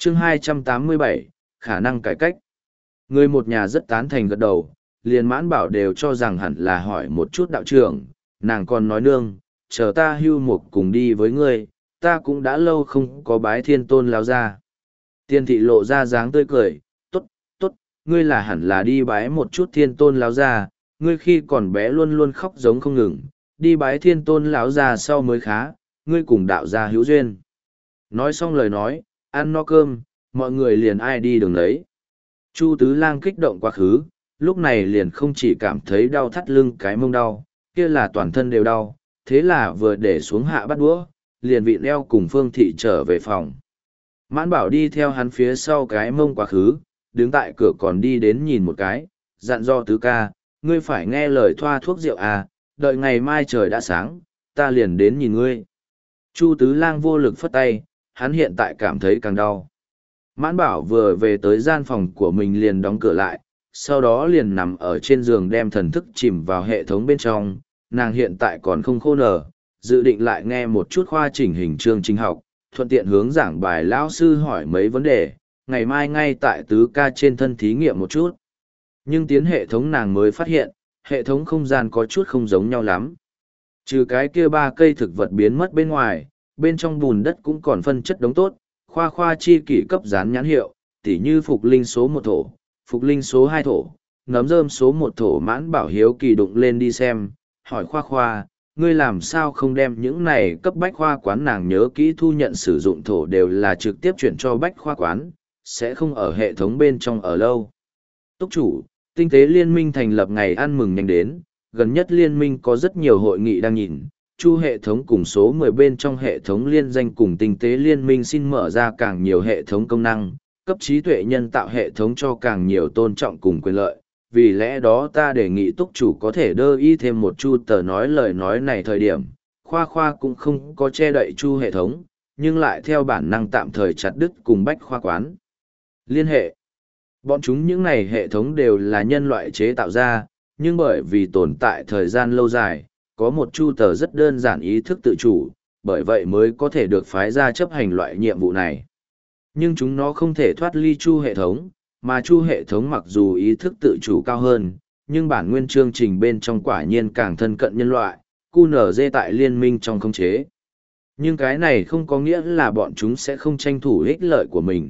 chương 287, khả năng cải cách. Người một nhà rất tán thành gật đầu, liền Mãn Bảo đều cho rằng hẳn là hỏi một chút đạo trưởng, nàng còn nói nương, chờ ta hưu mục cùng đi với ngươi, ta cũng đã lâu không có bái thiên tôn lao ra. Tiên thị lộ ra dáng tươi cười, tốt, tốt, ngươi là hẳn là đi bái một chút thiên tôn lao ra, ngươi khi còn bé luôn luôn khóc giống không ngừng, đi bái thiên tôn lão ra sau mới khá, ngươi cùng đạo gia hữu duyên. Nói xong lời nói, ăn no cơm, mọi người liền ai đi đường đấy. Chu Tứ Lang kích động quá khứ, lúc này liền không chỉ cảm thấy đau thắt lưng cái mông đau, kia là toàn thân đều đau, thế là vừa để xuống hạ bắt đũa, liền vịn eo cùng Phương Thị trở về phòng. Mãn Bảo đi theo hắn phía sau cái mông quá khứ, đứng tại cửa còn đi đến nhìn một cái, dặn dò Tứ ca, ngươi phải nghe lời thoa thuốc rượu à, đợi ngày mai trời đã sáng, ta liền đến nhìn ngươi. Chu Tứ Lang vô lực phất tay, hắn hiện tại cảm thấy càng đau. Mãn Bảo vừa về tới gian phòng của mình liền đóng cửa lại, sau đó liền nằm ở trên giường đem thần thức chìm vào hệ thống bên trong, nàng hiện tại còn không khô nở, dự định lại nghe một chút khoa chỉnh hình chương trình học, thuận tiện hướng giảng bài lão sư hỏi mấy vấn đề, ngày mai ngay tại Tứ ca trên thân thí nghiệm một chút. Nhưng tiến hệ thống nàng mới phát hiện, hệ thống không gian có chút không giống nhau lắm. Trừ cái kia 3 cây thực vật biến mất bên ngoài, bên trong bùn đất cũng còn phân chất đống tốt, khoa khoa chi kỷ cấp dán nhãn hiệu, tỉ như phục linh số 1 thổ, phục linh số 2 thổ, nấm rơm số 1 thổ. Mãn Bảo hiếu kỳ đụng lên đi xem, hỏi khoa khoa, ngươi làm sao không đem những này cấp bách khoa quán, nàng nhớ kỹ thu nhận sử dụng thổ đều là trực tiếp chuyển cho bách khoa quán, sẽ không ở hệ thống bên trong ở lâu. Túc chủ, tinh tế liên minh thành lập ngày ăn mừng nhanh đến, gần nhất liên minh có rất nhiều hội nghị đang nhìn, chu hệ thống cùng số 10 bên trong hệ thống liên danh cùng tinh tế liên minh xin mở ra càng nhiều hệ thống công năng, cấp trí tuệ nhân tạo hệ thống cho càng nhiều tôn trọng cùng quyền lợi. Vì lẽ đó ta đề nghị túc chủ có thể đơ y thêm một chu tờ nói lời nói này thời điểm, khoa khoa cũng không có che đậy chu hệ thống, nhưng lại theo bản năng tạm thời chặt đứt cùng bách khoa quán liên hệ. Bọn chúng những này hệ thống đều là nhân loại chế tạo ra, nhưng bởi vì tồn tại thời gian lâu dài, có một chu tờ rất đơn giản ý thức tự chủ, bởi vậy mới có thể được phái ra chấp hành loại nhiệm vụ này. Nhưng chúng nó không thể thoát ly chu hệ thống, mà chu hệ thống mặc dù ý thức tự chủ cao hơn, nhưng bản nguyên chương trình bên trong quả nhiên càng thân cận nhân loại, QNZ tại liên minh trong khống chế. Nhưng cái này không có nghĩa là bọn chúng sẽ không tranh thủ ích lợi của mình.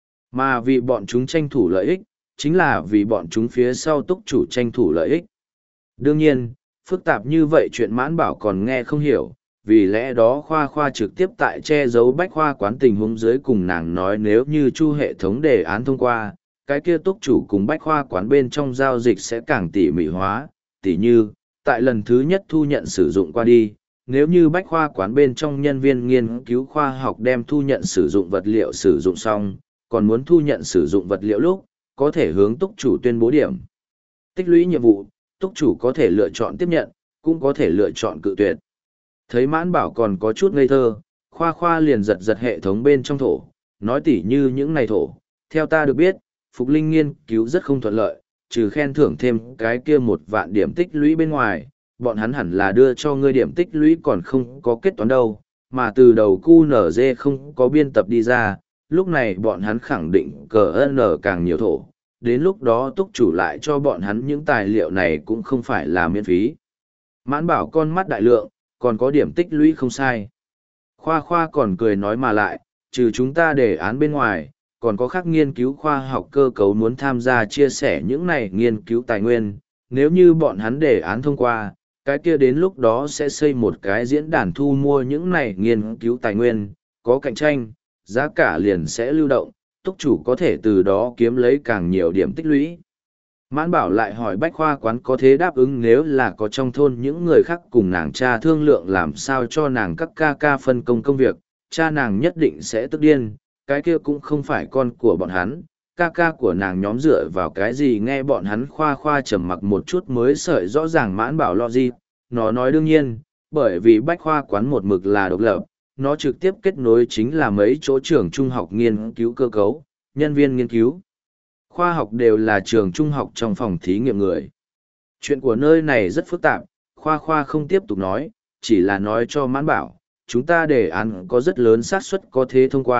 Mà vì bọn chúng tranh thủ lợi ích, chính là vì bọn chúng phía sau túc chủ tranh thủ lợi ích. Đương nhiên, phức tạp như vậy chuyện Mãn Bảo còn nghe không hiểu, vì lẽ đó khoa khoa trực tiếp tại che giấu bách khoa quán tình huống dưới cùng nàng nói nếu như chu hệ thống đề án thông qua, cái kia túc chủ cùng bách khoa quán bên trong giao dịch sẽ càng tỉ mỉ hóa, tỉ như, tại lần thứ nhất thu nhận sử dụng qua đi, nếu như bách khoa quán bên trong nhân viên nghiên cứu khoa học đem thu nhận sử dụng vật liệu sử dụng xong, còn muốn thu nhận sử dụng vật liệu lúc, có thể hướng túc chủ tuyên bố điểm. Tích lũy nhiệm vụ, túc chủ có thể lựa chọn tiếp nhận, cũng có thể lựa chọn cự tuyệt. Thấy Mãn Bảo còn có chút ngây thơ, khoa khoa liền giật giật hệ thống bên trong thổ, nói tỉ như những này thổ. Theo ta được biết, Phục Linh nghiên cứu rất không thuận lợi, trừ khen thưởng thêm cái kia 1.000 điểm tích lũy bên ngoài, bọn hắn hẳn là đưa cho ngươi điểm tích lũy còn không có kết toán đâu, mà từ đầu QNZ không có biên tập đi ra, lúc này bọn hắn khẳng định CN càng nhiều thổ, đến lúc đó túc chủ lại cho bọn hắn những tài liệu này cũng không phải là miễn phí. Mãn Bảo con mắt đại lượng, còn có điểm tích lũy không sai. Khoa khoa còn cười nói mà lại, trừ chúng ta đề án bên ngoài, còn có khác nghiên cứu khoa học cơ cấu muốn tham gia chia sẻ những này nghiên cứu tài nguyên, nếu như bọn hắn đề án thông qua, cái kia đến lúc đó sẽ xây một cái diễn đàn thu mua những này nghiên cứu tài nguyên, có cạnh tranh, giá cả liền sẽ lưu động, túc chủ có thể từ đó kiếm lấy càng nhiều điểm tích lũy. Mãn Bảo lại hỏi bách khoa quán có thế đáp ứng nếu là có trong thôn những người khác cùng nàng cha thương lượng làm sao cho nàng các ca ca phân công công việc, cha nàng nhất định sẽ tức điên, cái kia cũng không phải con của bọn hắn, ca ca của nàng nhóm dựa vào cái gì nghe bọn hắn khoa khoa trầm mặc một chút mới sợi rõ ràng Mãn Bảo lo gì, nó nói đương nhiên, bởi vì bách khoa quán một mực là độc lập, nó trực tiếp kết nối chính là mấy chỗ trường trung học nghiên cứu cơ cấu, nhân viên nghiên cứu. Khoa học đều là trường trung học trong phòng thí nghiệm người. Chuyện của nơi này rất phức tạp, khoa khoa không tiếp tục nói, chỉ là nói cho Mãn Bảo, chúng ta đề án có rất lớn xác suất có thế thông qua,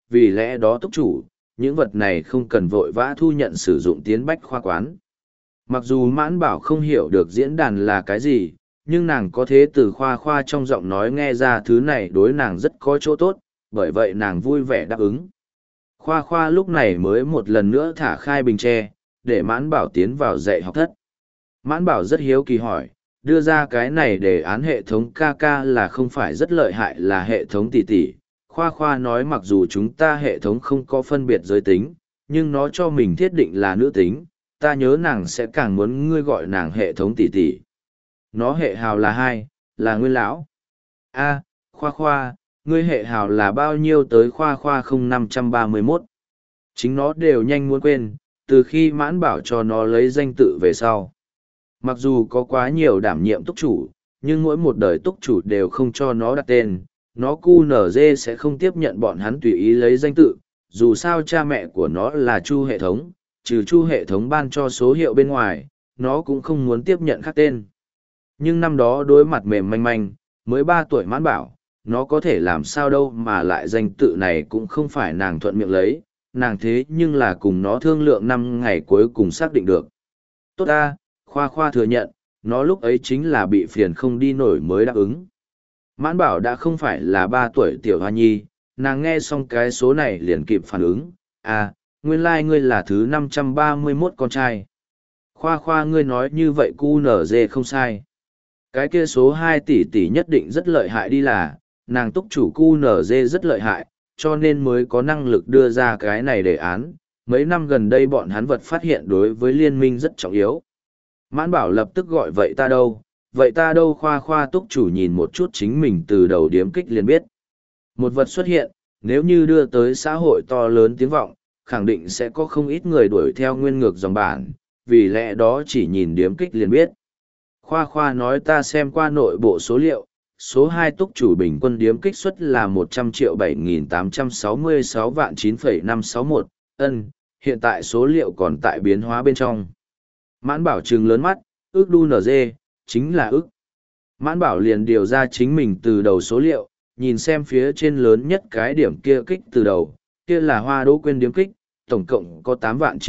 vì lẽ đó túc chủ, những vật này không cần vội vã thu nhận sử dụng tiến bách khoa quán. Mặc dù mãn bảo không hiểu được diễn đàn là cái gì, nhưng nàng có thế từ khoa khoa trong giọng nói nghe ra thứ này đối nàng rất có chỗ tốt, bởi vậy nàng vui vẻ đáp ứng. Khoa khoa lúc này mới một lần nữa thả khai bình tre, để mãn bảo tiến vào dạy học thất. Mãn bảo rất hiếu kỳ hỏi, đưa ra cái này để án hệ thống KK là không phải rất lợi hại là hệ thống tỷ tỷ. Khoa khoa nói mặc dù chúng ta hệ thống không có phân biệt giới tính, nhưng nó cho mình thiết định là nữ tính, ta nhớ nàng sẽ càng muốn ngươi gọi nàng hệ thống tỷ tỷ. Nó hệ hào là 2, là nguyên lão. A, khoa khoa, ngươi hệ hào là bao nhiêu tới khoa khoa 0531. Chính nó đều nhanh muốn quên, từ khi mãn bảo cho nó lấy danh tự về sau. Mặc dù có quá nhiều đảm nhiệm túc chủ, nhưng mỗi một đời túc chủ đều không cho nó đặt tên, nó QNZ sẽ không tiếp nhận bọn hắn tùy ý lấy danh tự, dù sao cha mẹ của nó là Chu hệ thống, trừ Chu hệ thống ban cho số hiệu bên ngoài, nó cũng không muốn tiếp nhận khác tên. Nhưng năm đó đối mặt mềm manh manh, mới 3 tuổi mãn bảo, nó có thể làm sao đâu mà lại danh tự này cũng không phải nàng thuận miệng lấy, nàng thế nhưng là cùng nó thương lượng 5 ngày cuối cùng xác định được. Tốt ta, khoa khoa thừa nhận, nó lúc ấy chính là bị phiền không đi nổi mới đáp ứng. Mãn bảo đã không phải là 3 tuổi tiểu hoa nhi, nàng nghe xong cái số này liền kịp phản ứng, à, nguyên lai ngươi là thứ 531 con trai. Khoa khoa ngươi nói như vậy QNZ không sai. Cái kia số 2 tỷ nhất định rất lợi hại đi là, nàng túc chủ QNZ rất lợi hại, cho nên mới có năng lực đưa ra cái này đề án. Mấy năm gần đây bọn hắn vật phát hiện đối với liên minh rất trọng yếu. Mãn bảo lập tức gọi vậy ta đâu khoa khoa túc chủ nhìn một chút chính mình từ đầu điếm kích liền biết. Một vật xuất hiện, nếu như đưa tới xã hội to lớn tiếng vọng, khẳng định sẽ có không ít người đuổi theo nguyên ngược dòng bản, vì lẽ đó chỉ nhìn điếm kích liền biết. Khoa khoa nói ta xem qua nội bộ số liệu, số 2 túc chủ bình quân điếm kích suất là 100.7866 vạn 9,561, hiện tại số liệu còn tại biến hóa bên trong. Mãn bảo trừng lớn mắt, ước đu NG, chính là ước. Mãn bảo liền điều ra chính mình từ đầu số liệu, nhìn xem phía trên lớn nhất cái điểm kia kích từ đầu, kia là Hoa Đỗ Quyên điếm kích, tổng cộng có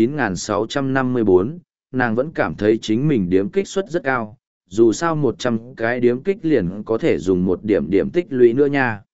8.9654, nàng vẫn cảm thấy chính mình điếm kích suất rất cao, dù sao 100 cái điếm kích liền có thể dùng một điểm tích lũy nữa nha.